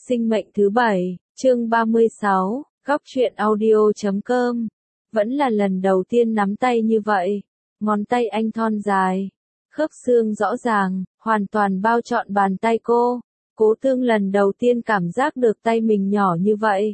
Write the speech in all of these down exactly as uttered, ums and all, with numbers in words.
Sinh mệnh thứ bảy, chương ba mươi sáu, góc truyện audio chấm com. Vẫn là lần đầu tiên nắm tay như vậy. Ngón tay anh thon dài, khớp xương rõ ràng, hoàn toàn bao trọn bàn tay cô. Cố Tương lần đầu tiên cảm giác được tay mình nhỏ như vậy.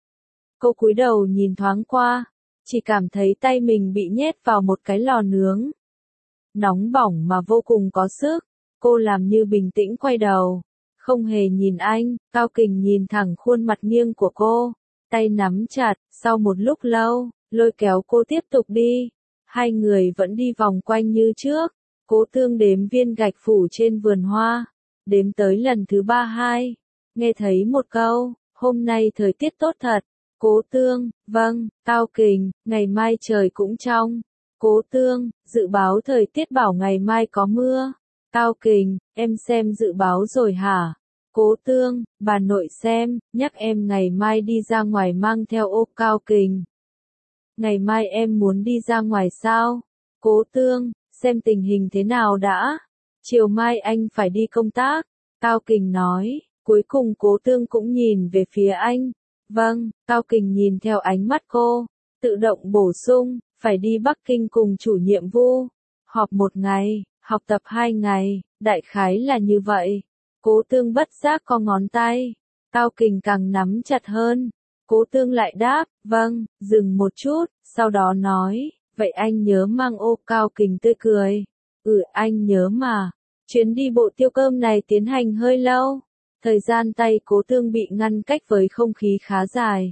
Cô cúi đầu nhìn thoáng qua, chỉ cảm thấy tay mình bị nhét vào một cái lò nướng. Nóng bỏng mà vô cùng có sức, cô làm như bình tĩnh quay đầu. Không hề nhìn anh, Cao Kình nhìn thẳng khuôn mặt nghiêng của cô, tay nắm chặt, sau một lúc lâu, lôi kéo cô tiếp tục đi. Hai người vẫn đi vòng quanh như trước, Cố Tương đếm viên gạch phủ trên vườn hoa, đếm tới lần thứ ba hai, nghe thấy một câu, hôm nay thời tiết tốt thật. Cố Tương, vâng, Cao Kình, ngày mai trời cũng trong. Cố Tương, dự báo thời tiết bảo ngày mai có mưa. Cao Kình, em xem dự báo rồi hả? Cố Tương, bà nội xem, nhắc em ngày mai đi ra ngoài mang theo ô. Cao Kình, ngày mai em muốn đi ra ngoài sao? Cố Tương, xem tình hình thế nào đã. Chiều mai anh phải đi công tác. Cao Kình nói, cuối cùng Cố Tương cũng nhìn về phía anh. Vâng, Cao Kình nhìn theo ánh mắt cô, tự động bổ sung, phải đi Bắc Kinh cùng chủ nhiệm Vu. Họp một ngày, học tập hai ngày, đại khái là như vậy. Cố Tương bất giác co ngón tay, Cao Kình càng nắm chặt hơn. Cố Tương lại đáp, vâng, dừng một chút, sau đó nói, vậy anh nhớ mang ô. Cao Kình tươi cười, ừ anh nhớ mà. Chuyến đi bộ tiêu cơm này tiến hành hơi lâu, thời gian tay Cố Tương bị ngăn cách với không khí khá dài.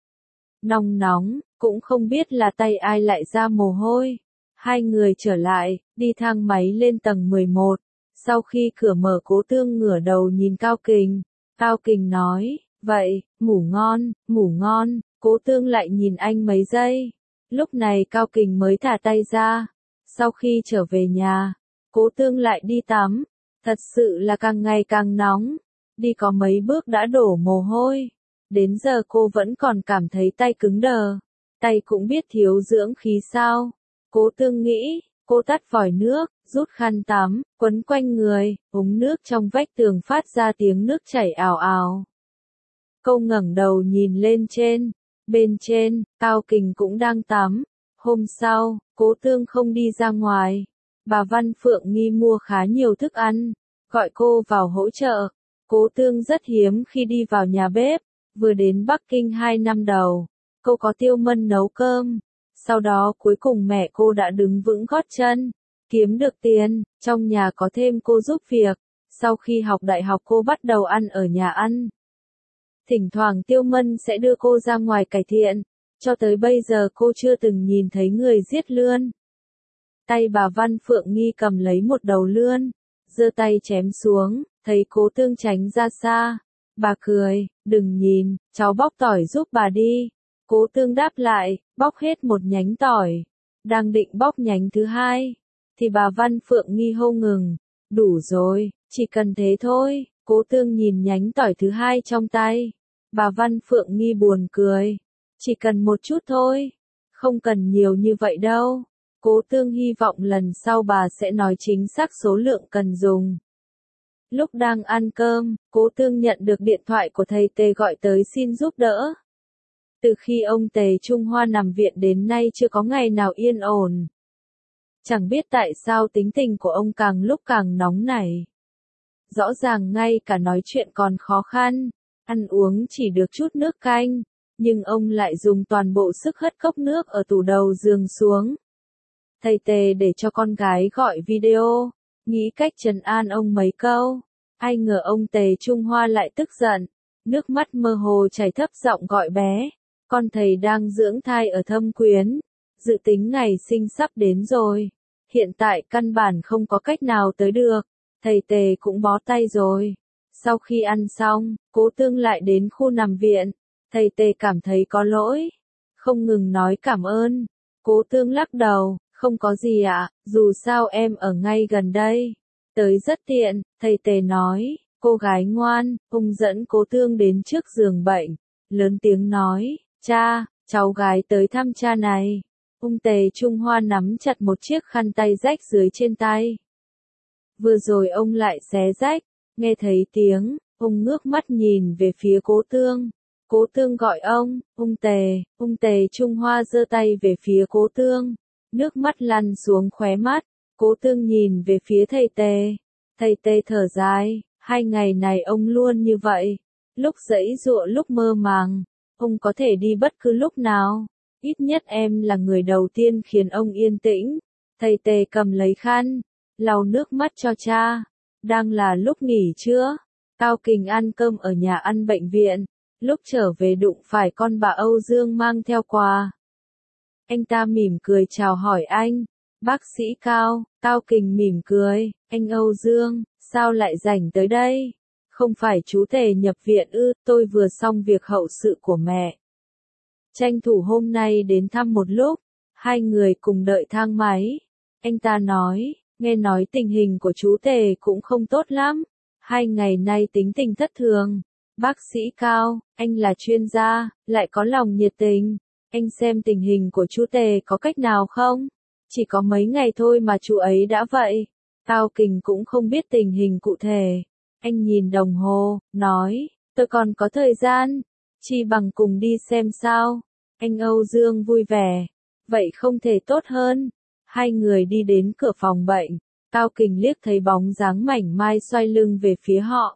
Nóng nóng, cũng không biết là tay ai lại ra mồ hôi. Hai người trở lại, đi thang máy lên tầng mười một. Sau khi cửa mở Cố Tương ngửa đầu nhìn Cao Kình. Cao Kình nói, vậy, ngủ ngon, ngủ ngon. Cố Tương lại nhìn anh mấy giây. Lúc này Cao Kình mới thả tay ra. Sau khi trở về nhà, Cố Tương lại đi tắm. Thật sự là càng ngày càng nóng. Đi có mấy bước đã đổ mồ hôi. Đến giờ cô vẫn còn cảm thấy tay cứng đờ. Tay cũng biết thiếu dưỡng khí sao. Cố Tương nghĩ, cô tắt vòi nước, rút khăn tắm, quấn quanh người, ống nước trong vách tường phát ra tiếng nước chảy ào ào. Cô ngẩng đầu nhìn lên trên, bên trên, Cao Kình cũng đang tắm. Hôm sau, Cố Tương không đi ra ngoài. Bà Văn Phượng Nghi mua khá nhiều thức ăn, gọi cô vào hỗ trợ. Cố Tương rất hiếm khi đi vào nhà bếp, vừa đến Bắc Kinh hai năm đầu, cô có Tiêu Mân nấu cơm. Sau đó cuối cùng mẹ cô đã đứng vững gót chân, kiếm được tiền, trong nhà có thêm cô giúp việc. Sau khi học đại học cô bắt đầu ăn ở nhà ăn. Thỉnh thoảng Tiêu Mân sẽ đưa cô ra ngoài cải thiện, cho tới bây giờ cô chưa từng nhìn thấy người giết lươn. Tay bà Văn Phượng Nghi cầm lấy một đầu lươn, giơ tay chém xuống, thấy Cố Tương tránh ra xa. Bà cười, đừng nhìn, cháu bóc tỏi giúp bà đi. Cố Tương đáp lại, bóc hết một nhánh tỏi. Đang định bóc nhánh thứ hai, thì bà Văn Phượng Nghi hô ngừng. Đủ rồi, chỉ cần thế thôi. Cố Tương nhìn nhánh tỏi thứ hai trong tay. Bà Văn Phượng Nghi buồn cười. Chỉ cần một chút thôi. Không cần nhiều như vậy đâu. Cố Tương hy vọng lần sau bà sẽ nói chính xác số lượng cần dùng. Lúc đang ăn cơm, Cố Tương nhận được điện thoại của thầy Tề gọi tới xin giúp đỡ. Từ khi ông Tề Trung Hoa nằm viện đến nay chưa có ngày nào yên ổn. Chẳng biết tại sao tính tình của ông càng lúc càng nóng nảy. Rõ ràng ngay cả nói chuyện còn khó khăn, ăn uống chỉ được chút nước canh, nhưng ông lại dùng toàn bộ sức hất cốc nước ở tủ đầu giường xuống. Thầy Tề để cho con gái gọi video, nghĩ cách trấn an ông mấy câu. Ai ngờ ông Tề Trung Hoa lại tức giận, nước mắt mơ hồ chảy thấp giọng gọi bé. Con thầy đang dưỡng thai ở Thâm Quyến, dự tính ngày sinh sắp đến rồi. Hiện tại căn bản không có cách nào tới được, thầy Tề cũng bó tay rồi. Sau khi ăn xong, Cố Tương lại đến khu nằm viện. Thầy Tề cảm thấy có lỗi, không ngừng nói cảm ơn. Cố Tương lắc đầu, không có gì ạ, dù sao em ở ngay gần đây. Tới rất tiện, thầy Tề nói, cô gái ngoan. Ông dẫn Cố Tương đến trước giường bệnh, lớn tiếng nói, cha, cháu gái tới thăm cha này. Ông Tề Trung Hoa nắm chặt một chiếc khăn tay rách dưới trên tay. Vừa rồi ông lại xé rách, nghe thấy tiếng, Ông ngước mắt nhìn về phía Cố Tương. Cố Tương gọi ông, ông Tề, ông Tề Trung Hoa giơ tay về phía Cố Tương. Nước mắt lăn xuống khóe mắt. Cố Tương nhìn về phía thầy Tề. Thầy Tề thở dài, hai ngày này ông luôn như vậy. Lúc giãy giụa lúc mơ màng. Ông có thể đi bất cứ lúc nào. Ít nhất em là người đầu tiên khiến ông yên tĩnh. Thầy Tề cầm lấy khăn, lau nước mắt cho cha. Đang là lúc nghỉ trưa. Cao Kình ăn cơm ở nhà ăn bệnh viện. Lúc trở về đụng phải con bà Âu Dương mang theo quà. Anh ta mỉm cười chào hỏi anh. Bác sĩ Cao. Cao Kình mỉm cười. Anh Âu Dương, sao lại rảnh tới đây? Không phải chú Tề nhập viện ư? Tôi vừa xong việc hậu sự của mẹ. Tranh thủ hôm nay đến thăm một lúc. Hai người cùng đợi thang máy. Anh ta nói, nghe nói tình hình của chú Tề cũng không tốt lắm. Hai ngày nay tính tình thất thường. Bác sĩ Cao, anh là chuyên gia, lại có lòng nhiệt tình. Anh xem tình hình của chú Tề có cách nào không? Chỉ có mấy ngày thôi mà chú ấy đã vậy. Cao Kình cũng không biết tình hình cụ thể. Anh nhìn đồng hồ, nói, tôi còn có thời gian. Chi bằng cùng đi xem sao. Anh Âu Dương vui vẻ. Vậy không thể tốt hơn. Hai người đi đến cửa phòng bệnh. Cao Kình liếc thấy bóng dáng mảnh mai xoay lưng về phía họ.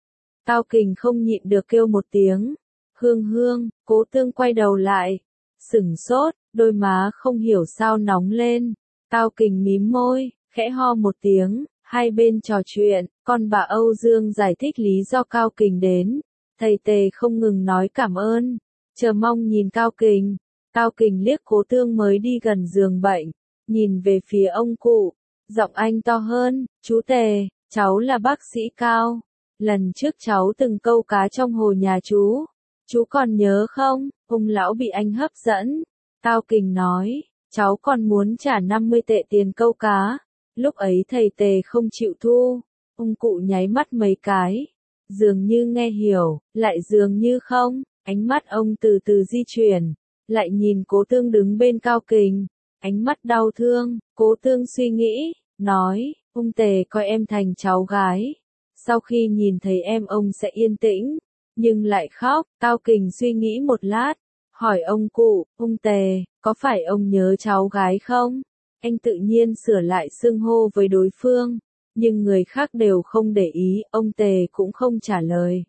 Cao Kình không nhịn được kêu một tiếng. Hương Hương, Cố Tương quay đầu lại. Sửng sốt, đôi má không hiểu sao nóng lên. Cao Kình mím môi, khẽ ho một tiếng. Hai bên trò chuyện, con bà Âu Dương giải thích lý do Cao Kình đến. Thầy Tề không ngừng nói cảm ơn. Chờ mong nhìn Cao Kình. Cao Kình liếc Cố Tương mới đi gần giường bệnh. Nhìn về phía ông cụ. Giọng anh to hơn, chú Tề, cháu là bác sĩ Cao. Lần trước cháu từng câu cá trong hồ nhà chú. Chú còn nhớ không? Ông lão bị anh hấp dẫn. Cao Kình nói, cháu còn muốn trả năm mươi tệ tiền câu cá. Lúc ấy thầy Tề không chịu thu. Ông cụ nháy mắt mấy cái. Dường như nghe hiểu, lại dường như không. Ánh mắt ông từ từ di chuyển. Lại nhìn Cố Tương đứng bên Cao Kình. Ánh mắt đau thương. Cố Tương suy nghĩ, nói, ông Tề coi em thành cháu gái. Sau khi nhìn thấy em ông sẽ yên tĩnh, nhưng lại khóc. Cao Kình suy nghĩ một lát, hỏi ông cụ, ông Tề, có phải ông nhớ cháu gái không? Anh tự nhiên sửa lại xưng hô với đối phương, nhưng người khác đều không để ý, ông Tề cũng không trả lời.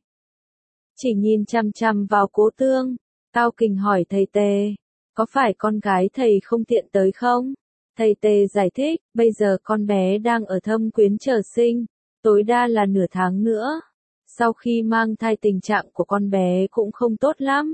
Chỉ nhìn chăm chăm vào Cố Tương. Cao Kình hỏi thầy Tề, có phải con gái thầy không tiện tới không? Thầy Tề giải thích, bây giờ con bé đang ở Thâm Quyến chờ sinh, tối đa là nửa tháng nữa. Sau khi mang thai tình trạng của con bé cũng không tốt lắm.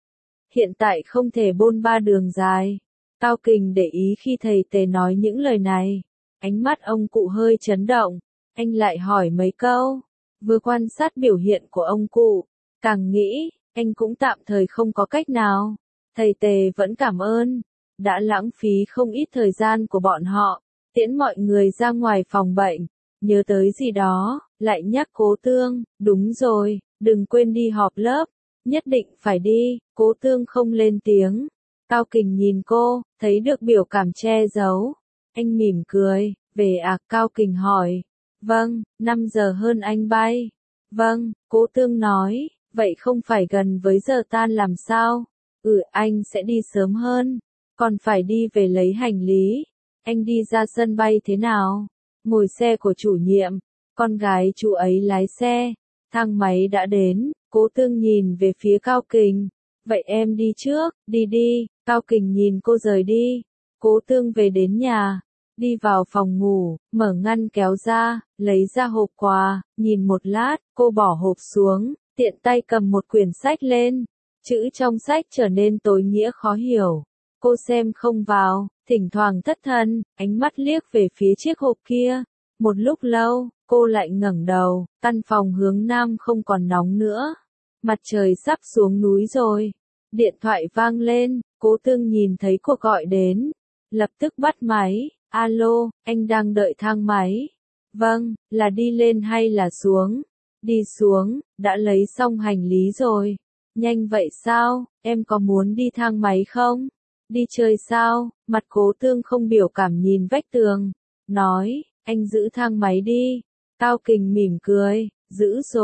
Hiện tại không thể bôn ba đường dài. Cao Kình để ý khi thầy Tề nói những lời này. Ánh mắt ông cụ hơi chấn động. Anh lại hỏi mấy câu. Vừa quan sát biểu hiện của ông cụ, càng nghĩ, anh cũng tạm thời không có cách nào. Thầy Tề vẫn cảm ơn. Đã lãng phí không ít thời gian của bọn họ. Tiễn mọi người ra ngoài phòng bệnh. Nhớ tới gì đó, lại nhắc Cố Tương, đúng rồi, đừng quên đi họp lớp. Nhất định phải đi. Cố Tương không lên tiếng. Cao Kình nhìn cô, thấy được biểu cảm che giấu. Anh mỉm cười, về à? Cao Kình hỏi. Vâng, năm giờ hơn anh bay. Vâng, Cố Tương nói, vậy không phải gần với giờ tan làm sao? Ừ, anh sẽ đi sớm hơn. Còn phải đi về lấy hành lý. Anh đi ra sân bay thế nào? Ngồi xe của chủ nhiệm. Con gái chú ấy lái xe. Thang máy đã đến. Cố Tương nhìn về phía Cao Kình. Vậy em đi trước, đi đi. Cao Kình nhìn cô rời đi. Cố Tương về đến nhà. Đi vào phòng ngủ, mở ngăn kéo ra, lấy ra hộp quà, nhìn một lát, cô bỏ hộp xuống, tiện tay cầm một quyển sách lên. Chữ trong sách trở nên tối nghĩa khó hiểu. Cô xem không vào, thỉnh thoảng thất thần, ánh mắt liếc về phía chiếc hộp kia. Một lúc lâu, cô lại ngẩng đầu, căn phòng hướng nam không còn nóng nữa. Mặt trời sắp xuống núi rồi. Điện thoại vang lên, Cố Tương nhìn thấy cuộc gọi đến. Lập tức bắt máy, alo, anh đang đợi thang máy. Vâng, là đi lên hay là xuống? Đi xuống, đã lấy xong hành lý rồi. Nhanh vậy sao, em có muốn đi thang máy không? Đi chơi sao? Mặt Cố Tương không biểu cảm nhìn vách tường. Nói, anh giữ thang máy đi. Cao Kình mỉm cười, giữ rồi.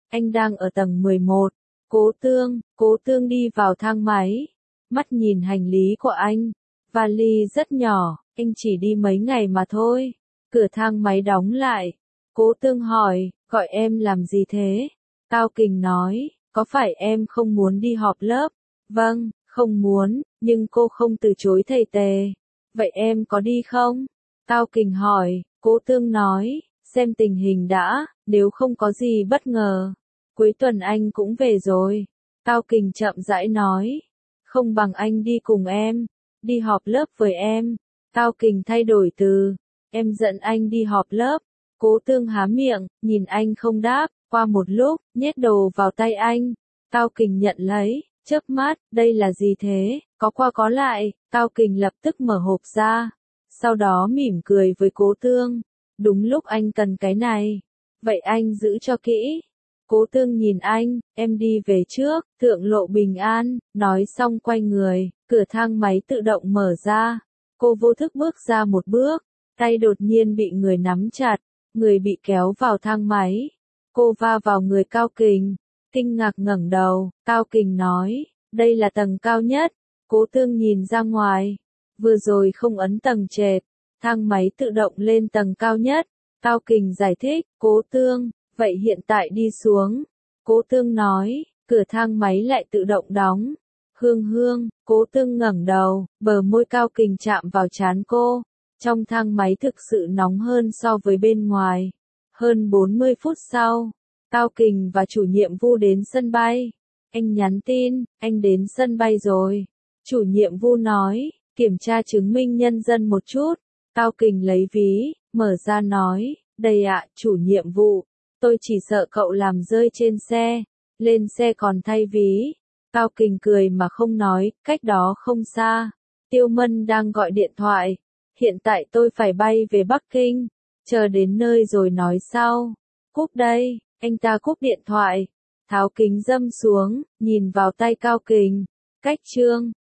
anh đang ở tầng mười một. Cố Tương, Cố Tương đi vào thang máy, mắt nhìn hành lý của anh. Vali rất nhỏ, anh chỉ đi mấy ngày mà thôi. Cửa thang máy đóng lại. Cố Tương hỏi, gọi em làm gì thế? Cao Kình nói, có phải em không muốn đi họp lớp? Vâng, không muốn, nhưng cô không từ chối thầy Tề. Vậy em có đi không? Cao Kình hỏi, Cố Tương nói, xem tình hình đã, nếu không có gì bất ngờ. Cuối tuần anh cũng về rồi. Cao Kình chậm rãi nói, không bằng anh đi cùng em, đi họp lớp với em. Cao Kình thay đổi từ, em dẫn anh đi họp lớp. Cố Tương há miệng, nhìn anh không đáp, qua một lúc, nhét đồ vào tay anh. Cao Kình nhận lấy, chớp mắt, đây là gì thế, có qua có lại. Cao Kình lập tức mở hộp ra, sau đó mỉm cười với Cố Tương. Đúng lúc anh cần cái này, vậy anh giữ cho kỹ. Cố Tương nhìn anh, em đi về trước, thượng lộ bình an, nói xong quay người, cửa thang máy tự động mở ra. Cô vô thức bước ra một bước, tay đột nhiên bị người nắm chặt, người bị kéo vào thang máy. Cô va vào người Cao Kình, kinh ngạc ngẩng đầu, Cao Kình nói, đây là tầng cao nhất. Cố Tương nhìn ra ngoài, vừa rồi không ấn tầng trệt, thang máy tự động lên tầng cao nhất. Cao Kình giải thích, Cố Tương, vậy hiện tại đi xuống. Cố Tương nói, cửa thang máy lại tự động đóng. Hương Hương, Cố Tương ngẩng đầu, bờ môi Cao Kình chạm vào trán cô. Trong thang máy thực sự nóng hơn so với bên ngoài. Hơn bốn mươi phút sau, Cao Kình và chủ nhiệm Vu đến sân bay. Anh nhắn tin, anh đến sân bay rồi. Chủ nhiệm Vu nói, kiểm tra chứng minh nhân dân một chút. Cao Kình lấy ví, mở ra nói, đây ạ, chủ nhiệm Vu, tôi chỉ sợ cậu làm rơi trên xe. Lên xe còn thay ví. Cao Kình cười mà không nói, cách đó không xa. Tiêu Mân đang gọi điện thoại. Hiện tại tôi phải bay về Bắc Kinh. Chờ đến nơi rồi nói sau. Cúp đây, anh ta cúp điện thoại. Tháo kính râm xuống, nhìn vào tay Cao Kình. Cách chương